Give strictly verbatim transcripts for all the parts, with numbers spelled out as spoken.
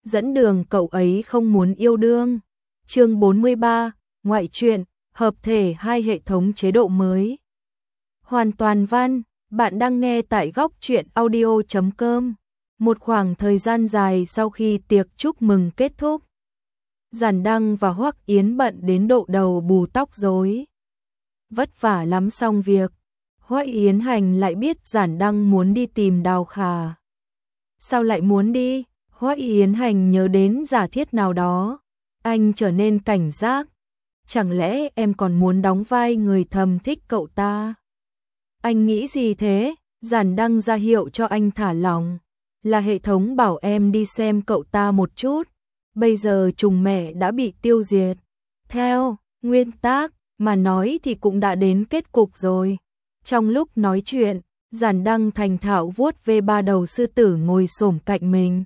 dẫn đường cậu ấy không muốn yêu đương. Chương bốn mươi ba, ngoại truyện, hợp thể hai hệ thống chế độ mới. Hoàn toàn văn, bạn đang nghe tại góc truyện audio chấm com. Một khoảng thời gian dài sau khi tiệc chúc mừng kết thúc, Giản Đăng và Hoắc Yến bận đến độ đầu bù tóc rối. Vất vả lắm xong việc, Hoắc Yến Hành lại biết Giản Đăng muốn đi tìm Đào Khả. Sao lại muốn đi? Hoắc Yến Hành nhớ đến giả thiết nào đó, anh trở nên cảnh giác. Chẳng lẽ em còn muốn đóng vai người thầm thích cậu ta? Anh nghĩ gì thế? Giản Đăng ra hiệu cho anh thả lỏng. Là hệ thống bảo em đi xem cậu ta một chút. Bây giờ trùng mẹ đã bị tiêu diệt. Theo nguyên tắc mà nói thì cũng đã đến kết cục rồi. Trong lúc nói chuyện, Giản Đăng thành thạo vuốt ve ba đầu sư tử ngồi xổm cạnh mình.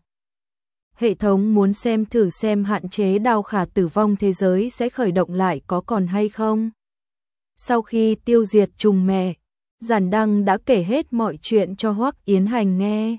Hệ thống muốn xem thử xem hạn chế Đào Khả tử vong thế giới sẽ khởi động lại có còn hay không. Sau khi tiêu diệt trùng mẹ, Giản Đăng đã kể hết mọi chuyện cho Hoắc Yến Hành nghe.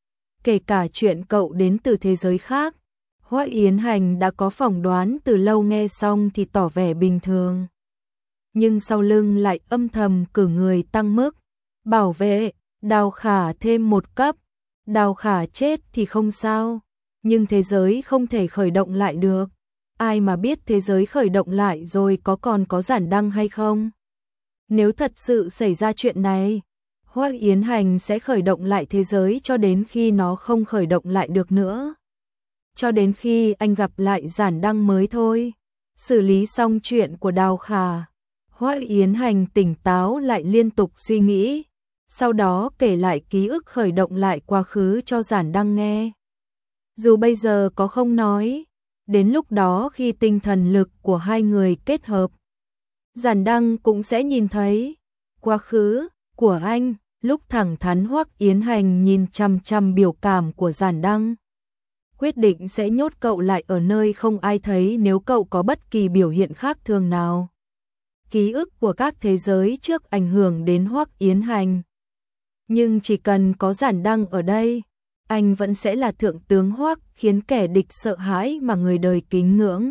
Kể cả chuyện cậu đến từ thế giới khác. Hoắc Yến Hành đã có phỏng đoán từ lâu, nghe xong thì tỏ vẻ bình thường. Nhưng sau lưng lại âm thầm cử người tăng mức, bảo vệ Đào Khả thêm một cấp. Đào Khả chết thì không sao, nhưng thế giới không thể khởi động lại được. Ai mà biết thế giới khởi động lại rồi có còn có Giản Đăng hay không? Nếu thật sự xảy ra chuyện này, Hoắc Yến Hành sẽ khởi động lại thế giới cho đến khi nó không khởi động lại được nữa. Cho đến khi anh gặp lại Giản Đăng mới thôi. Xử lý xong chuyện của Đào Khả, Hoắc Yến Hành tỉnh táo lại, liên tục suy nghĩ. Sau đó kể lại ký ức khởi động lại quá khứ cho Giản Đăng nghe. Dù bây giờ có không nói, đến lúc đó khi tinh thần lực của hai người kết hợp, Giản Đăng cũng sẽ nhìn thấy quá khứ của anh. Lúc thẳng thắn Hoắc Yến Hành nhìn chăm chăm biểu cảm của Giản Đăng, quyết định sẽ nhốt cậu lại ở nơi không ai thấy nếu cậu có bất kỳ biểu hiện khác thường nào. Ký ức của các thế giới trước ảnh hưởng đến Hoắc Yến Hành. Nhưng chỉ cần có Giản Đăng ở đây, anh vẫn sẽ là thượng tướng Hoắc, khiến kẻ địch sợ hãi mà người đời kính ngưỡng.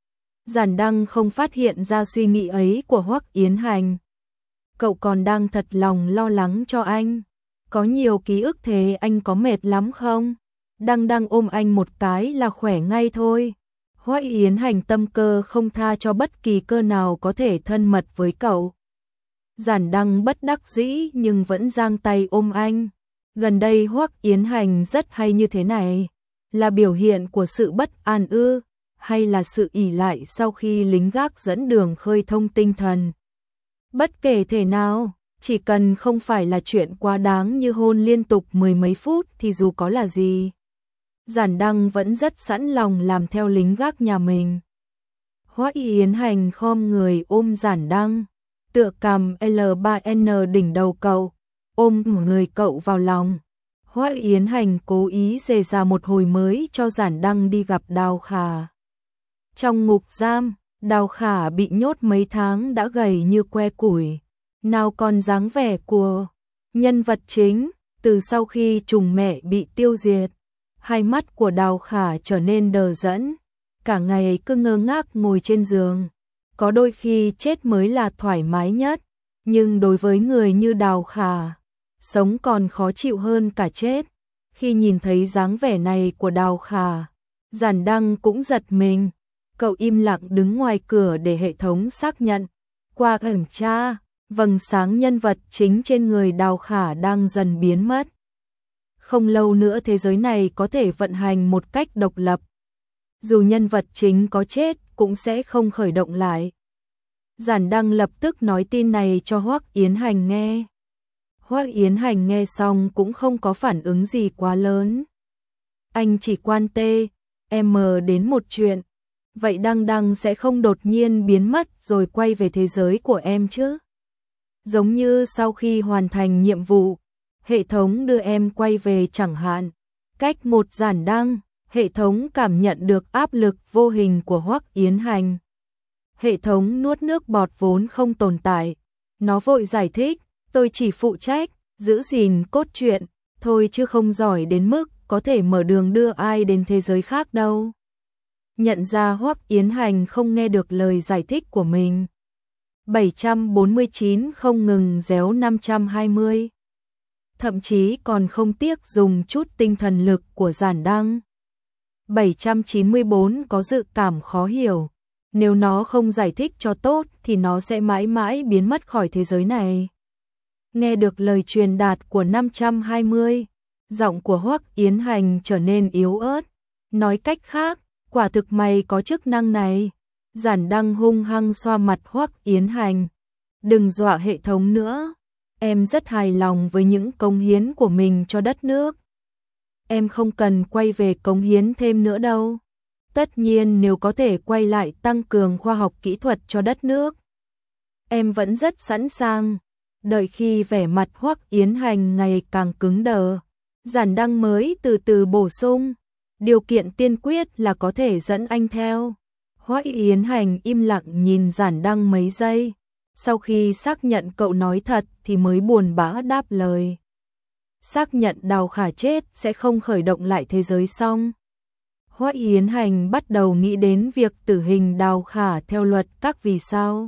Giản Đăng không phát hiện ra suy nghĩ ấy của Hoắc Yến Hành. Cậu còn đang thật lòng lo lắng cho anh. Có nhiều ký ức thế anh có mệt lắm không? Đăng Đăng ôm anh một cái là khỏe ngay thôi. Hoắc Yến Hành tâm cơ không tha cho bất kỳ cơ nào có thể thân mật với cậu. Giản Đăng bất đắc dĩ nhưng vẫn giang tay ôm anh. Gần đây Hoắc Yến Hành rất hay như thế này. Là biểu hiện của sự bất an ư, hay là sự ỷ lại sau khi lính gác dẫn đường khơi thông tinh thần? Bất kể thể nào, chỉ cần không phải là chuyện quá đáng như hôn liên tục mười mấy phút thì dù có là gì, Giản Đăng vẫn rất sẵn lòng làm theo lính gác nhà mình. Hoắc Yến Hành khom người ôm Giản Đăng, tựa cằm L ba N đỉnh đầu cậu, ôm người cậu vào lòng. Hoắc Yến Hành cố ý dề ra một hồi mới cho Giản Đăng đi gặp Đào Khả. Trong ngục giam, Đào Khả bị nhốt mấy tháng đã gầy như que củi, nào còn dáng vẻ của nhân vật chính. Từ sau khi trùng mẹ bị tiêu diệt, hai mắt của Đào Khả trở nên đờ đẫn, cả ngày cứ ngơ ngác ngồi trên giường. Có đôi khi chết mới là thoải mái nhất, nhưng đối với người như Đào Khả, sống còn khó chịu hơn cả chết. Khi nhìn thấy dáng vẻ này của Đào Khả, Giản Đăng cũng giật mình. Cậu im lặng đứng ngoài cửa để hệ thống xác nhận. Qua kiểm tra, vầng sáng nhân vật chính trên người Đào Khả đang dần biến mất. Không lâu nữa thế giới này có thể vận hành một cách độc lập. Dù nhân vật chính có chết cũng sẽ không khởi động lại. Giản Đăng lập tức nói tin này cho Hoắc Yến Hành nghe. Hoắc Yến Hành nghe xong cũng không có phản ứng gì quá lớn. Anh chỉ quan tê, em đến một chuyện. Vậy Đăng Đăng sẽ không đột nhiên biến mất rồi quay về thế giới của em chứ? Giống như sau khi hoàn thành nhiệm vụ, hệ thống đưa em quay về chẳng hạn. Cách một Giản Đăng, hệ thống cảm nhận được áp lực vô hình của Hoắc Yến Hành. Hệ thống nuốt nước bọt vốn không tồn tại. Nó vội giải thích, tôi chỉ phụ trách giữ gìn cốt truyện thôi chứ không giỏi đến mức có thể mở đường đưa ai đến thế giới khác đâu. Nhận ra Hoắc Yến Hành không nghe được lời giải thích của mình. bảy trăm bốn mươi chín không ngừng réo năm trăm hai mươi. Thậm chí còn không tiếc dùng chút tinh thần lực của Giản Đăng. bảy trăm chín mươi bốn có dự cảm khó hiểu. Nếu nó không giải thích cho tốt thì nó sẽ mãi mãi biến mất khỏi thế giới này. Nghe được lời truyền đạt của năm trăm hai mươi, giọng của Hoắc Yến Hành trở nên yếu ớt. Nói cách khác, quả thực mày có chức năng này. Giản Đăng hung hăng xoa mặt Hoắc Yến Hành. Đừng dọa hệ thống nữa. Em rất hài lòng với những cống hiến của mình cho đất nước. Em không cần quay về cống hiến thêm nữa đâu. Tất nhiên nếu có thể quay lại tăng cường khoa học kỹ thuật cho đất nước, em vẫn rất sẵn sàng. Đợi khi vẻ mặt Hoắc Yến Hành ngày càng cứng đờ, Giản Đăng mới từ từ bổ sung. Điều kiện tiên quyết là có thể dẫn anh theo. Hoắc Yến Hành im lặng nhìn Giản Đăng mấy giây. Sau khi xác nhận cậu nói thật thì mới buồn bã đáp lời. Xác nhận Đào Khả chết sẽ không khởi động lại thế giới xong. Hoắc Yến Hành bắt đầu nghĩ đến việc tử hình Đào Khả theo luật các vì sao.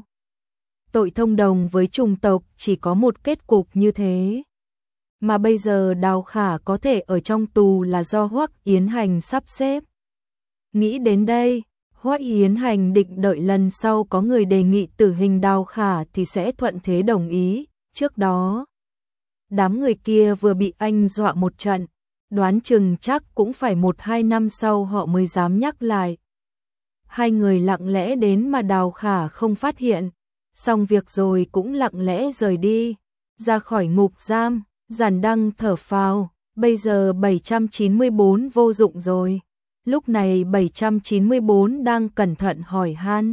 Tội thông đồng với chủng tộc chỉ có một kết cục như thế. Mà bây giờ Đào Khả có thể ở trong tù là do Hoắc Yến Hành sắp xếp. Nghĩ đến đây, Hoắc Yến Hành định đợi lần sau có người đề nghị tử hình Đào Khả thì sẽ thuận thế đồng ý. Trước đó, đám người kia vừa bị anh dọa một trận, đoán chừng chắc cũng phải một hai năm sau họ mới dám nhắc lại. Hai người lặng lẽ đến mà Đào Khả không phát hiện, xong việc rồi cũng lặng lẽ rời đi, ra khỏi ngục giam. Giản Đăng thở phào, bây giờ bảy trăm chín mươi bốn vô dụng rồi. Lúc này bảy trăm chín mươi bốn đang cẩn thận hỏi han.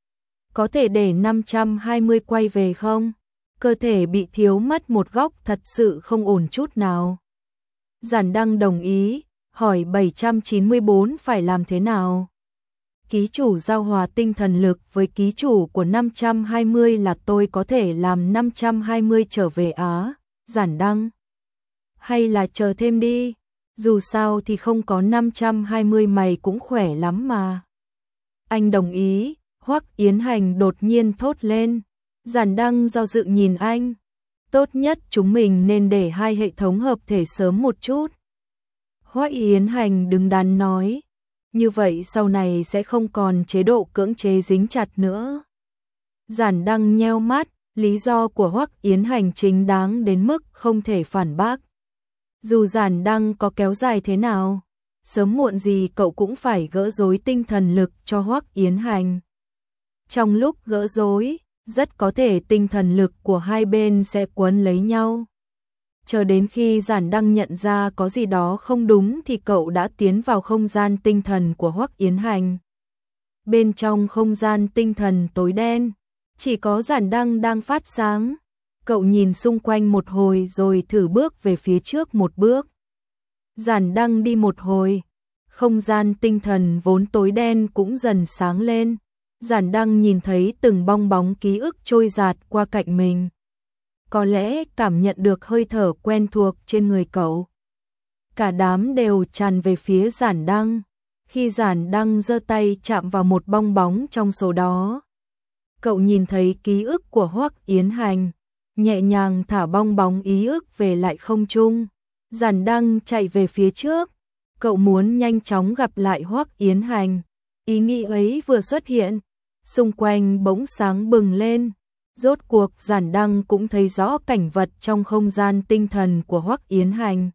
Có thể để năm trăm hai mươi quay về không? Cơ thể bị thiếu mất một góc thật sự không ổn chút nào. Giản Đăng đồng ý, hỏi bảy trăm chín mươi bốn phải làm thế nào? Ký chủ giao hòa tinh thần lực với ký chủ của năm trăm hai mươi là tôi có thể làm năm trăm hai mươi trở về Á. Giản Đăng, hay là chờ thêm đi, dù sao thì không có năm trăm hai mươi mày cũng khỏe lắm mà. Anh đồng ý. Hoắc Yến Hành đột nhiên thốt lên. Giản Đăng do dự nhìn anh. Tốt nhất chúng mình nên để hai hệ thống hợp thể sớm một chút. Hoắc Yến Hành đứng đắn nói. Như vậy sau này sẽ không còn chế độ cưỡng chế dính chặt nữa. Giản Đăng nheo mắt. Lý do của Hoắc Yến Hành chính đáng đến mức không thể phản bác. Dù Giản Đăng có kéo dài thế nào, sớm muộn gì cậu cũng phải gỡ rối tinh thần lực cho Hoắc Yến Hành. Trong lúc gỡ rối, rất có thể tinh thần lực của hai bên sẽ quấn lấy nhau. Chờ đến khi Giản Đăng nhận ra có gì đó không đúng thì cậu đã tiến vào không gian tinh thần của Hoắc Yến Hành. Bên trong không gian tinh thần tối đen, chỉ có Giản Đăng đang phát sáng. Cậu nhìn xung quanh một hồi rồi thử bước về phía trước một bước. Giản Đăng đi một hồi, không gian tinh thần vốn tối đen cũng dần sáng lên. Giản Đăng nhìn thấy từng bong bóng ký ức trôi dạt qua cạnh mình. Có lẽ cảm nhận được hơi thở quen thuộc trên người cậu. Cả đám đều tràn về phía Giản Đăng. Khi Giản Đăng giơ tay chạm vào một bong bóng trong số đó, cậu nhìn thấy ký ức của Hoắc Yến Hành, nhẹ nhàng thả bong bóng ý ức về lại không trung. Giản Đăng chạy về phía trước, cậu muốn nhanh chóng gặp lại Hoắc Yến Hành. Ý nghĩ ấy vừa xuất hiện, xung quanh bỗng sáng bừng lên. Rốt cuộc Giản Đăng cũng thấy rõ cảnh vật trong không gian tinh thần của Hoắc Yến Hành.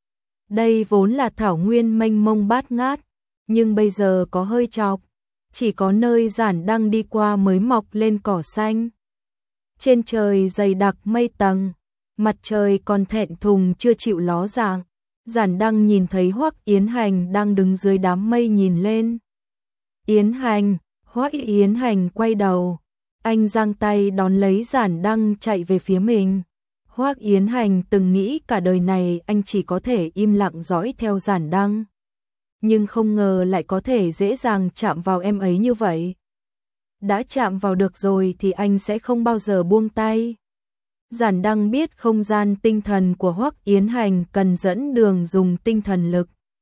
Đây vốn là thảo nguyên mênh mông bát ngát, nhưng bây giờ có hơi chọc. Chỉ có nơi Giản Đăng đi qua mới mọc lên cỏ xanh. Trên trời dày đặc mây tầng, mặt trời còn thẹn thùng chưa chịu ló dạng. Giản Đăng nhìn thấy Hoắc Yến Hành đang đứng dưới đám mây nhìn lên. Yến Hành, Hoắc Yến Hành quay đầu, anh giang tay đón lấy Giản Đăng chạy về phía mình. Hoắc Yến Hành từng nghĩ cả đời này anh chỉ có thể im lặng dõi theo Giản Đăng, nhưng không ngờ lại có thể dễ dàng chạm vào em ấy như vậy. Đã chạm vào được rồi thì anh sẽ không bao giờ buông tay. Giản Đăng biết không gian tinh thần của Hoắc Yến Hành cần dẫn đường dùng tinh thần lực,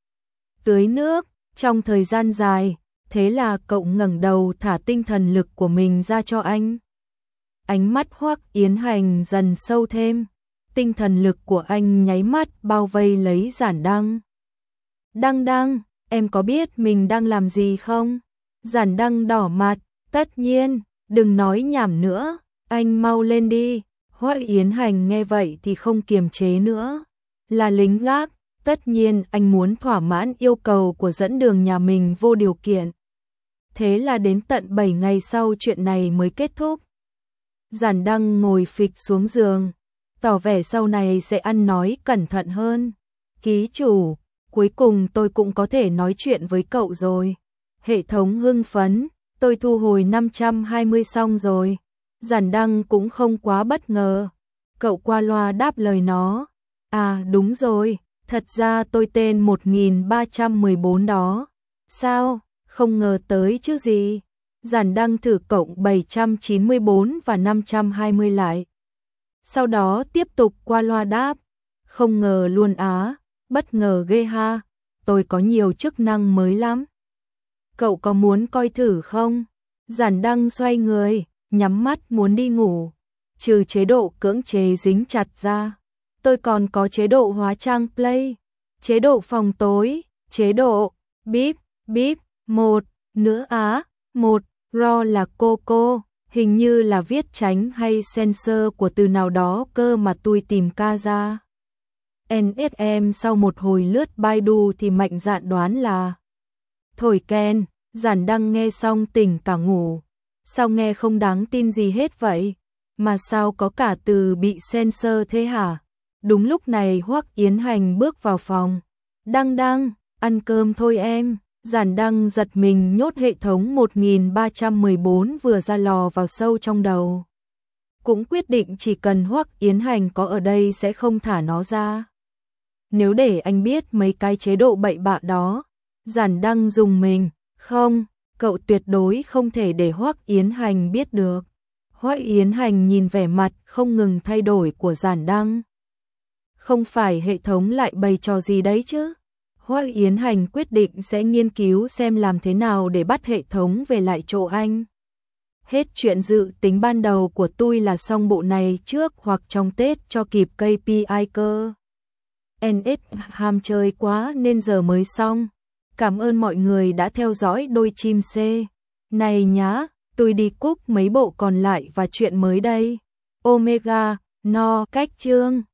tưới nước, trong thời gian dài, thế là cậu ngẩng đầu thả tinh thần lực của mình ra cho anh. Ánh mắt Hoắc Yến Hành dần sâu thêm, tinh thần lực của anh nháy mắt bao vây lấy Giản Đăng. Đăng Đăng, em có biết mình đang làm gì không? Giản Đăng đỏ mặt, tất nhiên, đừng nói nhảm nữa, anh mau lên đi. Hoắc Yến Hành nghe vậy thì không kiềm chế nữa. Là lính gác, tất nhiên anh muốn thỏa mãn yêu cầu của dẫn đường nhà mình vô điều kiện. Thế là đến tận bảy ngày sau chuyện này mới kết thúc. Giản Đăng ngồi phịch xuống giường, tỏ vẻ sau này sẽ ăn nói cẩn thận hơn. Ký chủ, cuối cùng tôi cũng có thể nói chuyện với cậu rồi. Hệ thống hưng phấn, tôi thu hồi năm trăm hai mươi xong rồi. Giản Đăng cũng không quá bất ngờ. Cậu qua loa đáp lời nó. À đúng rồi, thật ra tôi tên một nghìn ba trăm mười bốn đó. Sao, không ngờ tới chứ gì. Giản Đăng thử cộng bảy trăm chín mươi bốn và năm trăm hai mươi lại. Sau đó tiếp tục qua loa đáp. Không ngờ luôn á, bất ngờ ghê ha. Tôi có nhiều chức năng mới lắm. Cậu có muốn coi thử không? Giản Đăng xoay người, nhắm mắt muốn đi ngủ. Trừ chế độ cưỡng chế dính chặt ra, tôi còn có chế độ hóa trang play, chế độ phòng tối, chế độ bíp bíp một nữa á, một ro là cô cô, hình như là viết tránh hay sensor của từ nào đó cơ mà tôi tìm ca ra. en ét em sau một hồi lướt Baidu thì mạnh dạn đoán là thổi kèn. Giản Đăng nghe xong tỉnh cả ngủ. Sao nghe không đáng tin gì hết vậy? Mà sao có cả từ bị sensor thế hả? Đúng lúc này Hoắc Yến Hành bước vào phòng. Đăng Đăng, ăn cơm thôi em. Giản Đăng giật mình nhốt hệ thống một nghìn ba trăm mười bốn vừa ra lò vào sâu trong đầu. Cũng quyết định chỉ cần Hoắc Yến Hành có ở đây sẽ không thả nó ra. Nếu để anh biết mấy cái chế độ bậy bạ đó, Giản Đăng dùng mình. Không, cậu tuyệt đối không thể để Hoắc Yến Hành biết được. Hoắc Yến Hành nhìn vẻ mặt không ngừng thay đổi của Giản Đăng. Không phải hệ thống lại bày trò gì đấy chứ? Hoắc Yến Hành quyết định sẽ nghiên cứu xem làm thế nào để bắt hệ thống về lại chỗ anh. Hết chuyện dự tính ban đầu của tôi là xong bộ này trước hoặc trong Tết cho kịp ca pê i cơ. en ét ham chơi quá nên giờ mới xong. Cảm ơn mọi người đã theo dõi đôi chim C. Này nhá, tôi đi cúc mấy bộ còn lại và chuyện mới đây. Omega, no cách chương.